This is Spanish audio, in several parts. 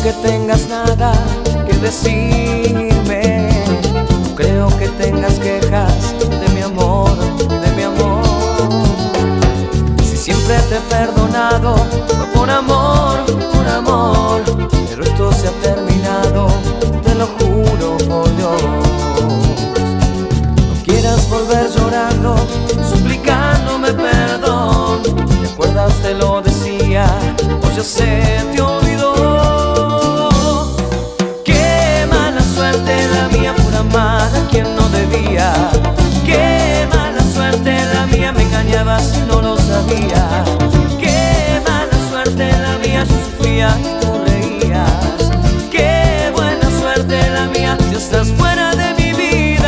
que tengas nada que decirme, no creo que tengas quejas de mi amor, de mi amor. Si siempre te he perdonado, fue por amor, pero esto se ha terminado, te lo juro por Dios. No quieras volver llorando, suplicándome perdón. ¿Te acuerdas? Te lo decía, pues ya sé, te olvidó. Qué mala suerte la mía por amar a quien no debía. Qué mala suerte la mía, me engañabas y no lo sabía. Qué mala suerte la mía, yo sufría y tú reías. Qué buena suerte la mía, si estás fuera de mi vida.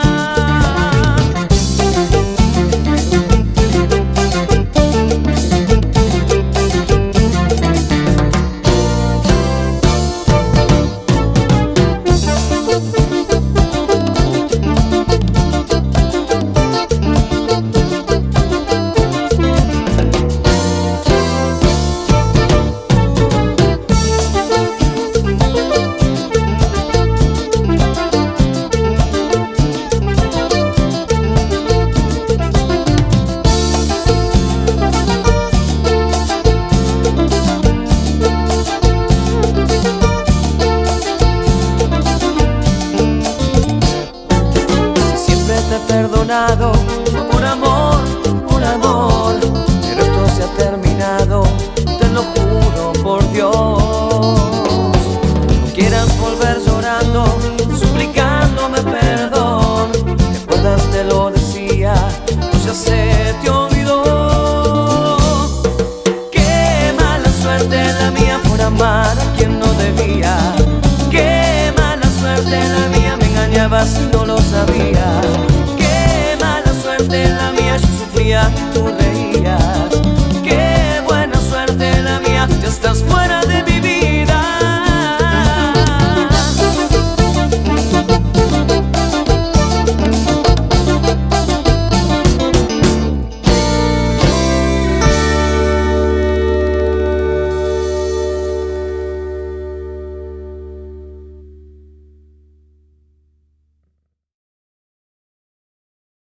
Perdonado por amor, pero esto se ha terminado, te lo juro por Dios. No quieras volver llorando, suplicándome perdón. ¿Te acuerdas? Te lo decía, pues ya sé, te olvidó. Qué mala suerte la mía por amar a quien no debía. Qué mala suerte la mía, me engañabas y no lo sabía. La mía, yo sufría y tú reías. Qué buena suerte la mía, ya estás fuera